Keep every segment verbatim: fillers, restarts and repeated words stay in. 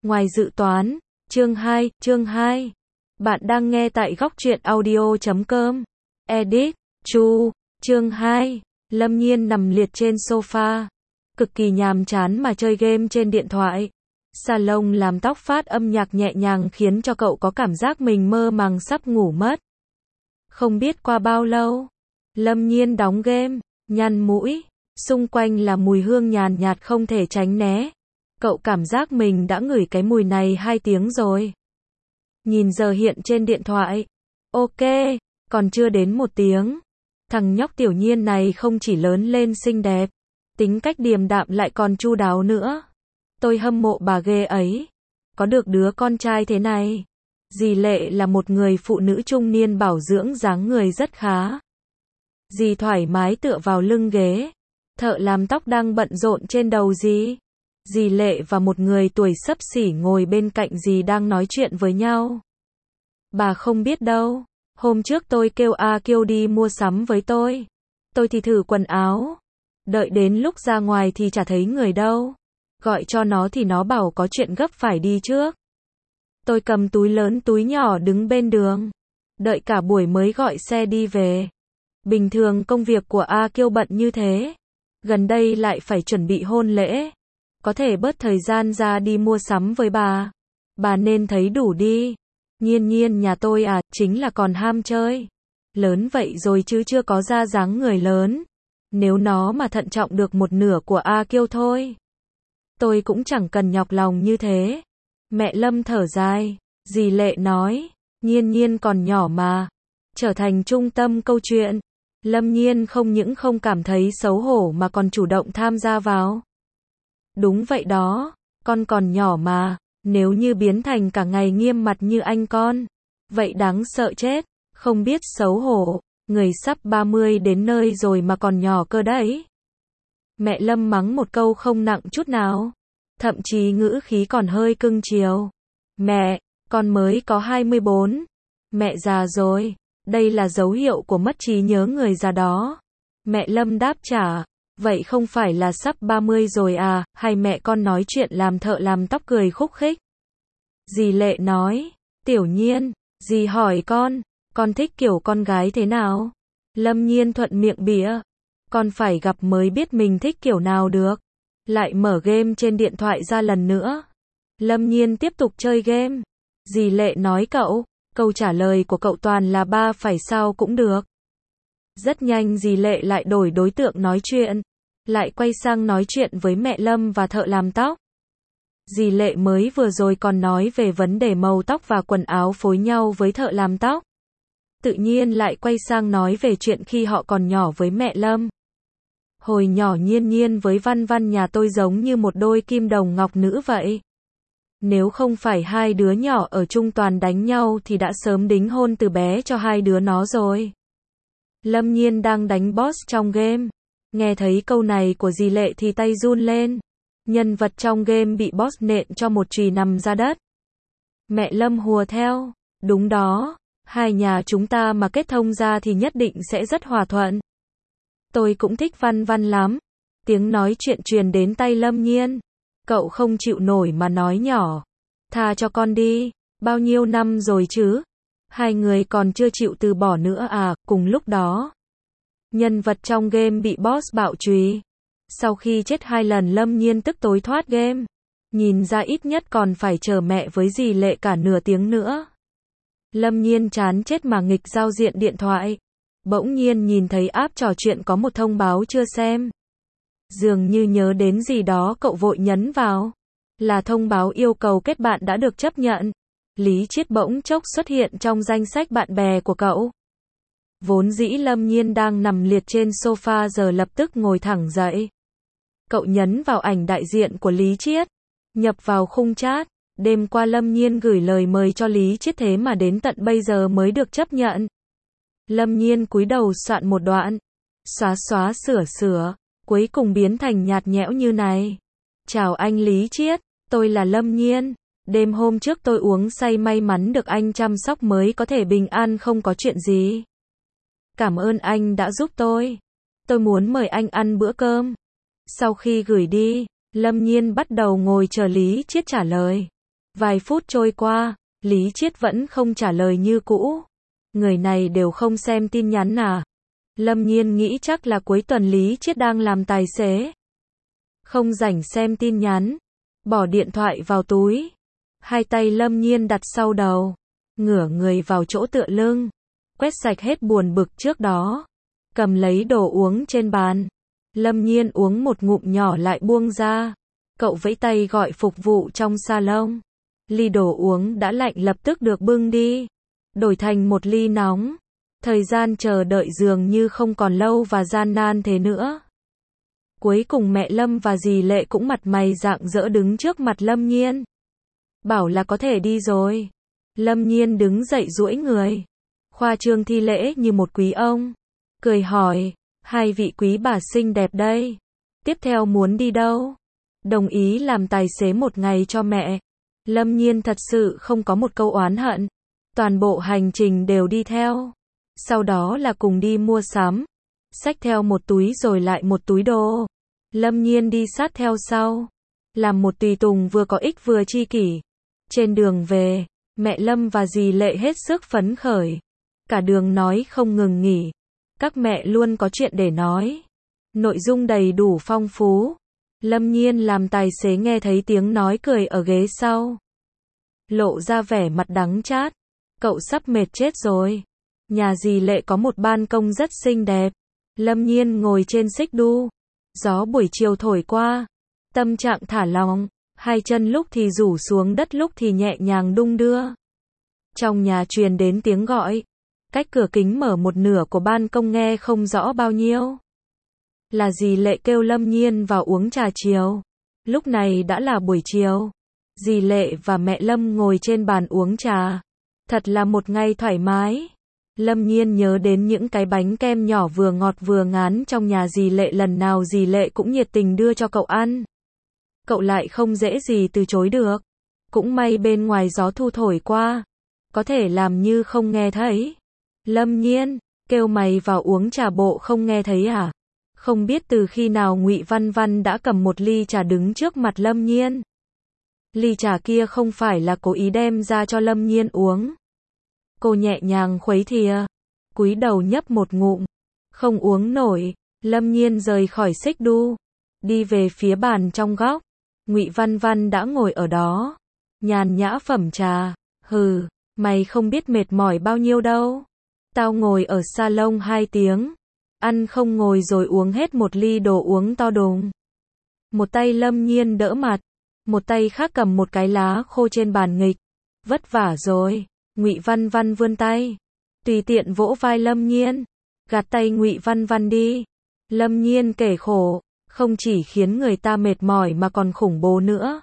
Ngoài dự toán. Chương hai, chương hai. Bạn đang nghe tại góc truyện audio chấm com. Edit, Chu, chương hai. Lâm Nhiên nằm liệt trên sofa, cực kỳ nhàm chán mà chơi game trên điện thoại. Salon làm tóc phát âm nhạc nhẹ nhàng khiến cho cậu có cảm giác mình mơ màng sắp ngủ mất. Không biết qua bao lâu, Lâm Nhiên đóng game, nhăn mũi, xung quanh là mùi hương nhàn nhạt không thể tránh né. Cậu cảm giác mình đã ngửi cái mùi này hai tiếng rồi. Nhìn giờ hiện trên điện thoại. Ok, còn chưa đến một tiếng. Thằng nhóc Tiểu Nhiên này không chỉ lớn lên xinh đẹp, tính cách điềm đạm lại còn chu đáo nữa. Tôi hâm mộ bà ghê ấy. Có được đứa con trai thế này. Dì Lệ là một người phụ nữ trung niên bảo dưỡng dáng người rất khá. Dì thoải mái tựa vào lưng ghế. Thợ làm tóc đang bận rộn trên đầu dì. Dì Lệ và một người tuổi xấp xỉ ngồi bên cạnh dì đang nói chuyện với nhau. Bà không biết đâu. Hôm trước tôi kêu A Kiêu đi mua sắm với tôi. Tôi thì thử quần áo. Đợi đến lúc ra ngoài thì chả thấy người đâu. Gọi cho nó thì nó bảo có chuyện gấp phải đi trước. Tôi cầm túi lớn túi nhỏ đứng bên đường. Đợi cả buổi mới gọi xe đi về. Bình thường công việc của A Kiêu bận như thế. Gần đây lại phải chuẩn bị hôn lễ. Có thể bớt thời gian ra đi mua sắm với bà. Bà nên thấy đủ đi. Nhiên Nhiên nhà tôi à, chính là còn ham chơi. Lớn vậy rồi chứ chưa có ra dáng người lớn. Nếu nó mà thận trọng được một nửa của A Kiêu thôi. Tôi cũng chẳng cần nhọc lòng như thế. Mẹ Lâm thở dài. Dì Lệ nói. Nhiên Nhiên còn nhỏ mà. Trở thành trung tâm câu chuyện. Lâm Nhiên không những không cảm thấy xấu hổ mà còn chủ động tham gia vào. Đúng vậy đó. Con còn nhỏ mà. Nếu như biến thành cả ngày nghiêm mặt như anh con. Vậy đáng sợ chết. Không biết xấu hổ. Người sắp ba mươi đến nơi rồi mà còn nhỏ cơ đấy. Mẹ Lâm mắng một câu không nặng chút nào. Thậm chí ngữ khí còn hơi cưng chiều. Mẹ, con mới có hai mươi bốn. Mẹ già rồi. Đây là dấu hiệu của mất trí nhớ người già đó. Mẹ Lâm đáp trả. Vậy không phải là sắp ba mươi rồi à, hay mẹ con nói chuyện làm thợ làm tóc cười khúc khích. Dì Lệ nói. Tiểu Nhiên, dì hỏi con, con thích kiểu con gái thế nào? Lâm Nhiên thuận miệng bịa. Con phải gặp mới biết mình thích kiểu nào được. Lại mở game trên điện thoại ra lần nữa. Lâm Nhiên tiếp tục chơi game. Dì Lệ nói cậu, câu trả lời của cậu toàn là ba phải sao cũng được. Rất nhanh dì Lệ lại đổi đối tượng nói chuyện. Lại quay sang nói chuyện với mẹ Lâm và thợ làm tóc. Dì Lệ mới vừa rồi còn nói về vấn đề màu tóc và quần áo phối nhau với thợ làm tóc. Tự nhiên lại quay sang nói về chuyện khi họ còn nhỏ với mẹ Lâm. Hồi nhỏ Nhiên Nhiên với Văn Văn nhà tôi giống như một đôi kim đồng ngọc nữ vậy. Nếu không phải hai đứa nhỏ ở chung toàn đánh nhau thì đã sớm đính hôn từ bé cho hai đứa nó rồi. Lâm Nhiên đang đánh boss trong game. Nghe thấy câu này của dì Lệ thì tay run lên. Nhân vật trong game bị boss nện cho một chùy nằm ra đất. Mẹ Lâm hùa theo. Đúng đó, hai nhà chúng ta mà kết thông ra thì nhất định sẽ rất hòa thuận. Tôi cũng thích Văn Văn lắm. Tiếng nói chuyện truyền đến tay Lâm Nhiên. Cậu không chịu nổi mà nói nhỏ. Tha cho con đi, bao nhiêu năm rồi chứ? Hai người còn chưa chịu từ bỏ nữa à? Cùng lúc đó, nhân vật trong game bị boss bạo chùy. Sau khi chết hai lần Lâm Nhiên tức tối thoát game. Nhìn ra ít nhất còn phải chờ mẹ với dì Lệ cả nửa tiếng nữa. Lâm Nhiên chán chết mà nghịch giao diện điện thoại. Bỗng nhiên nhìn thấy app trò chuyện có một thông báo chưa xem. Dường như nhớ đến gì đó cậu vội nhấn vào. Là thông báo yêu cầu kết bạn đã được chấp nhận. Lý Chiết bỗng chốc xuất hiện trong danh sách bạn bè của cậu. Vốn dĩ Lâm Nhiên đang nằm liệt trên sofa giờ lập tức ngồi thẳng dậy. Cậu nhấn vào ảnh đại diện của Lý Chiết. Nhập vào khung chat. Đêm qua Lâm Nhiên gửi lời mời cho Lý Chiết thế mà đến tận bây giờ mới được chấp nhận. Lâm Nhiên cúi đầu soạn một đoạn. Xóa xóa sửa sửa. Cuối cùng biến thành nhạt nhẽo như này. Chào anh Lý Chiết, tôi là Lâm Nhiên. Đêm hôm trước tôi uống say may mắn được anh chăm sóc mới có thể bình an không có chuyện gì. Cảm ơn anh đã giúp tôi. Tôi muốn mời anh ăn bữa cơm. Sau khi gửi đi, Lâm Nhiên bắt đầu ngồi chờ Lý Chiết trả lời. Vài phút trôi qua, Lý Chiết vẫn không trả lời như cũ. Người này đều không xem tin nhắn à? Lâm Nhiên nghĩ chắc là cuối tuần Lý Chiết đang làm tài xế. Không rảnh xem tin nhắn. Bỏ điện thoại vào túi. Hai tay Lâm Nhiên đặt sau đầu. Ngửa người vào chỗ tựa lưng. Quét sạch hết buồn bực trước đó. Cầm lấy đồ uống trên bàn. Lâm Nhiên uống một ngụm nhỏ lại buông ra. Cậu vẫy tay gọi phục vụ trong salon. Ly đồ uống đã lạnh lập tức được bưng đi. Đổi thành một ly nóng. Thời gian chờ đợi dường như không còn lâu và gian nan thế nữa. Cuối cùng mẹ Lâm và dì Lệ cũng mặt mày rạng rỡ đứng trước mặt Lâm Nhiên. Bảo là có thể đi rồi. Lâm Nhiên đứng dậy duỗi người. Khoa trương thi lễ như một quý ông. Cười hỏi, hai vị quý bà xinh đẹp đây. Tiếp theo muốn đi đâu? Đồng ý làm tài xế một ngày cho mẹ. Lâm Nhiên thật sự không có một câu oán hận. Toàn bộ hành trình đều đi theo. Sau đó là cùng đi mua sắm. Xách theo một túi rồi lại một túi đồ. Lâm Nhiên đi sát theo sau. Làm một tùy tùng vừa có ích vừa chi kỷ. Trên đường về, mẹ Lâm và dì Lệ hết sức phấn khởi. Cả đường nói không ngừng nghỉ. Các mẹ luôn có chuyện để nói. Nội dung đầy đủ phong phú. Lâm Nhiên làm tài xế nghe thấy tiếng nói cười ở ghế sau. Lộ ra vẻ mặt đắng chát. Cậu sắp mệt chết rồi. Nhà dì Lệ có một ban công rất xinh đẹp. Lâm Nhiên ngồi trên xích đu. Gió buổi chiều thổi qua. Tâm trạng thả lỏng. Hai chân lúc thì rủ xuống đất lúc thì nhẹ nhàng đung đưa. Trong nhà truyền đến tiếng gọi. Cách cửa kính mở một nửa của ban công nghe không rõ bao nhiêu. Là dì Lệ kêu Lâm Nhiên vào uống trà chiều. Lúc này đã là buổi chiều. Dì Lệ và mẹ Lâm ngồi trên bàn uống trà. Thật là một ngày thoải mái. Lâm Nhiên nhớ đến những cái bánh kem nhỏ vừa ngọt vừa ngán trong nhà dì Lệ, lần nào dì Lệ cũng nhiệt tình đưa cho cậu ăn. Cậu lại không dễ gì từ chối được. Cũng may bên ngoài gió thu thổi qua. Có thể làm như không nghe thấy. Lâm Nhiên, kêu mày vào uống trà bộ không nghe thấy à? Không biết từ khi nào Ngụy Văn Văn đã cầm một ly trà đứng trước mặt Lâm Nhiên. Ly trà kia không phải là cố ý đem ra cho Lâm Nhiên uống. Cô nhẹ nhàng khuấy thìa, cúi đầu nhấp một ngụm. Không uống nổi, Lâm Nhiên rời khỏi xích đu, đi về phía bàn trong góc. Ngụy Văn Văn đã ngồi ở đó, nhàn nhã phẩm trà. Hừ, mày không biết mệt mỏi bao nhiêu đâu. Tao ngồi ở salon hai tiếng, ăn không ngồi rồi uống hết một ly đồ uống to đùng. Một tay Lâm Nhiên đỡ mặt, một tay khác cầm một cái lá khô trên bàn nghịch. Vất vả rồi. Ngụy Văn Văn vươn tay, tùy tiện vỗ vai Lâm Nhiên, gạt tay Ngụy Văn Văn đi. Lâm Nhiên kể khổ, không chỉ khiến người ta mệt mỏi mà còn khủng bố nữa.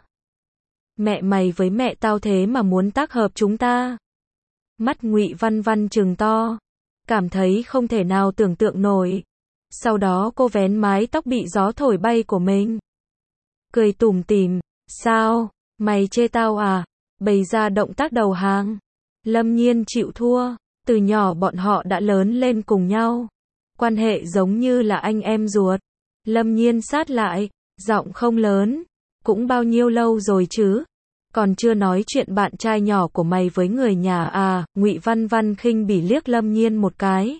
Mẹ mày với mẹ tao thế mà muốn tác hợp chúng ta. Mắt Ngụy Văn Văn trừng to, cảm thấy không thể nào tưởng tượng nổi. Sau đó cô vén mái tóc bị gió thổi bay của mình. Cười tủm tỉm, sao, mày chê tao à? Bày ra động tác đầu hàng. Lâm Nhiên chịu thua, từ nhỏ bọn họ đã lớn lên cùng nhau. Quan hệ giống như là anh em ruột. Lâm Nhiên sát lại, giọng không lớn, cũng bao nhiêu lâu rồi chứ? Còn chưa nói chuyện bạn trai nhỏ của mày với người nhà à? Ngụy Văn Văn khinh bỉ liếc Lâm Nhiên một cái.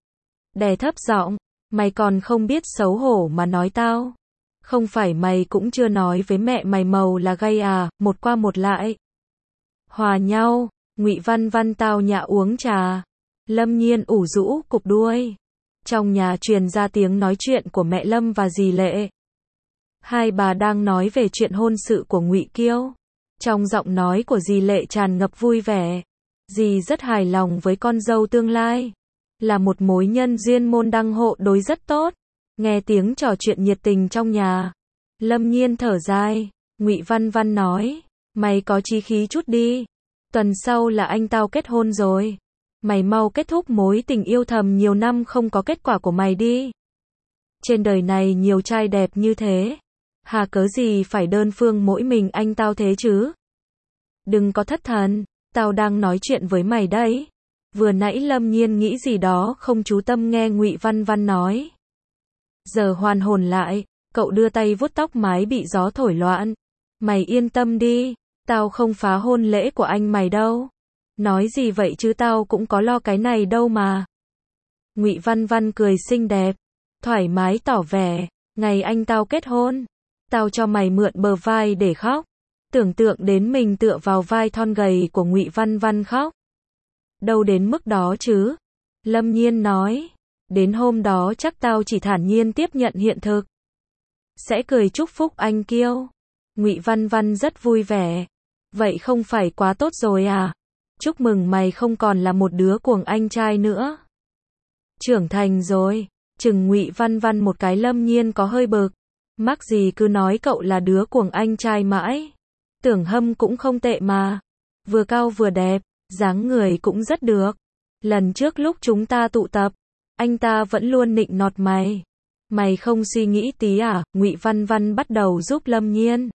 Đè thấp giọng, mày còn không biết xấu hổ mà nói tao. Không phải mày cũng chưa nói với mẹ mày màu là gay à? Một qua một lại. Hòa nhau. Ngụy Văn Văn tao nhã uống trà. Lâm Nhiên ủ rũ cụp đuôi. Trong nhà truyền ra tiếng nói chuyện của mẹ Lâm và dì Lệ. Hai bà đang nói về chuyện hôn sự của Ngụy Kiêu. Trong giọng nói của dì Lệ tràn ngập vui vẻ. Dì rất hài lòng với con dâu tương lai. Là một mối nhân duyên môn đăng hộ đối rất tốt. Nghe tiếng trò chuyện nhiệt tình trong nhà. Lâm Nhiên thở dài. Ngụy Văn Văn nói, mày có chí khí chút đi. Tuần sau là anh tao kết hôn rồi. Mày mau kết thúc mối tình yêu thầm nhiều năm không có kết quả của mày đi. Trên đời này nhiều trai đẹp như thế. Hà cớ gì phải đơn phương mỗi mình anh tao thế chứ? Đừng có thất thần, tao đang nói chuyện với mày đấy. Vừa nãy Lâm Nhiên nghĩ gì đó không chú tâm nghe Ngụy Văn Văn nói. Giờ hoàn hồn lại, cậu đưa tay vuốt tóc mái bị gió thổi loạn. Mày yên tâm đi, Tao không phá hôn lễ của anh mày đâu. Nói gì vậy chứ, tao cũng có lo cái này đâu mà. Ngụy Văn Văn cười xinh đẹp, thoải mái tỏ vẻ, ngày anh tao kết hôn, tao cho mày mượn bờ vai để khóc. Tưởng tượng đến mình tựa vào vai thon gầy của Ngụy Văn Văn khóc. Đâu đến mức đó chứ. Lâm Nhiên nói, đến hôm đó chắc tao chỉ thản nhiên tiếp nhận hiện thực. Sẽ cười chúc phúc anh Kiêu. Ngụy Văn Văn rất vui vẻ. Vậy không phải quá tốt rồi à? Chúc mừng mày không còn là một đứa cuồng anh trai nữa. Trưởng thành rồi. Chừng Ngụy Văn Văn một cái. Lâm Nhiên có hơi bực. Mắc gì cứ nói cậu là đứa cuồng anh trai mãi. Tưởng Hâm cũng không tệ mà. Vừa cao vừa đẹp, dáng người cũng rất được. Lần trước lúc chúng ta tụ tập, anh ta vẫn luôn nịnh nọt mày. Mày không suy nghĩ tí à? Ngụy Văn Văn bắt đầu giúp Lâm Nhiên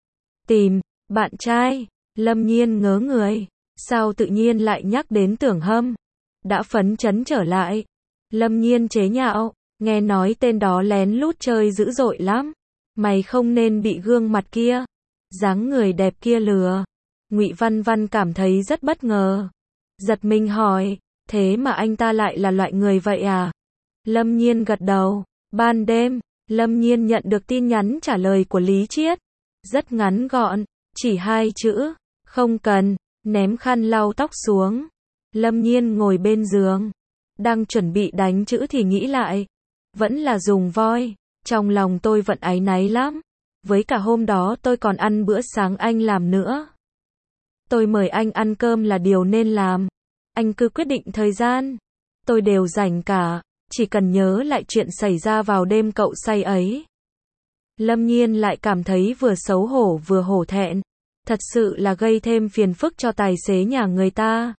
tìm bạn trai. Lâm Nhiên ngớ người. Sao tự nhiên lại nhắc đến Tưởng Hâm? Đã phấn chấn trở lại. Lâm Nhiên chế nhạo, nghe nói tên đó lén lút chơi dữ dội lắm. Mày không nên bị gương mặt kia, dáng người đẹp kia lừa. Ngụy Văn Văn cảm thấy rất bất ngờ. Giật mình hỏi, thế mà anh ta lại là loại người vậy à? Lâm Nhiên gật đầu. Ban đêm, Lâm Nhiên nhận được tin nhắn trả lời của Lý Chiết. Rất ngắn gọn, chỉ hai chữ, không cần, ném khăn lau tóc xuống. Lâm Nhiên ngồi bên giường, đang chuẩn bị đánh chữ thì nghĩ lại. Vẫn là dùng voi, trong lòng tôi vẫn áy náy lắm. Với cả hôm đó tôi còn ăn bữa sáng anh làm nữa. Tôi mời anh ăn cơm là điều nên làm. Anh cứ quyết định thời gian. Tôi đều rảnh cả, chỉ cần nhớ lại chuyện xảy ra vào đêm cậu say ấy. Lâm Nhiên lại cảm thấy vừa xấu hổ vừa hổ thẹn. Thật sự là gây thêm phiền phức cho tài xế nhà người ta.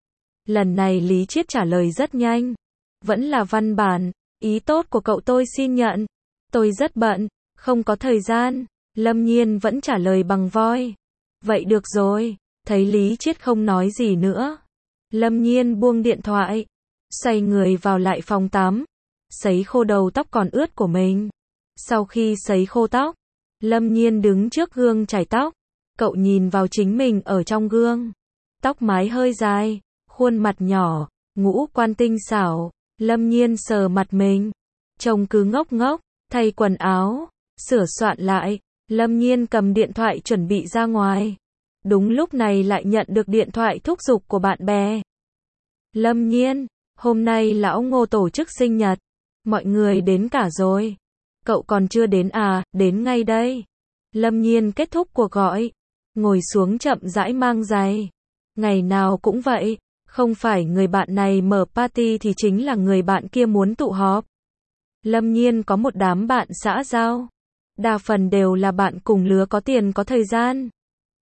Lần này Lý Chiết trả lời rất nhanh. Vẫn là văn bản, ý tốt của cậu tôi xin nhận. Tôi rất bận, không có thời gian. Lâm Nhiên vẫn trả lời bằng voi. Vậy được rồi. Thấy Lý Chiết không nói gì nữa, Lâm Nhiên buông điện thoại, xoay người vào lại phòng tắm, sấy khô đầu tóc còn ướt của mình. Sau khi sấy khô tóc, Lâm Nhiên đứng trước gương chải tóc. Cậu nhìn vào chính mình ở trong gương. Tóc mái hơi dài, khuôn mặt nhỏ, ngũ quan tinh xảo. Lâm Nhiên sờ mặt mình, trông cứ ngốc ngốc, thay quần áo, sửa soạn lại. Lâm Nhiên cầm điện thoại chuẩn bị ra ngoài. Đúng lúc này lại nhận được điện thoại thúc giục của bạn bè. Lâm Nhiên, hôm nay lão Ngô tổ chức sinh nhật. Mọi người đến cả rồi. Cậu còn chưa đến à? Đến ngay đây. Lâm Nhiên kết thúc cuộc gọi, ngồi xuống chậm rãi mang giày. Ngày nào cũng vậy, không phải người bạn này mở party thì chính là người bạn kia muốn tụ họp. Lâm Nhiên có một đám bạn xã giao. Đa phần đều là bạn cùng lứa có tiền có thời gian.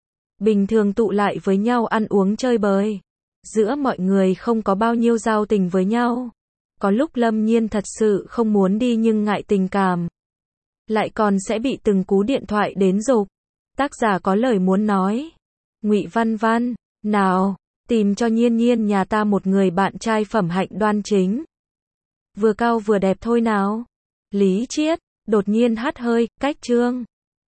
Bình thường tụ lại với nhau ăn uống chơi bời. Giữa mọi người không có bao nhiêu giao tình với nhau. Có lúc Lâm Nhiên thật sự không muốn đi nhưng ngại tình cảm. Lại còn sẽ bị từng cú điện thoại đến giục. Tác giả có lời muốn nói. Ngụy Văn Văn, nào, tìm cho Nhiên Nhiên nhà ta một người bạn trai phẩm hạnh đoan chính. Vừa cao vừa đẹp thôi nào. Lý Chiết, đột nhiên hắt hơi, cách chương.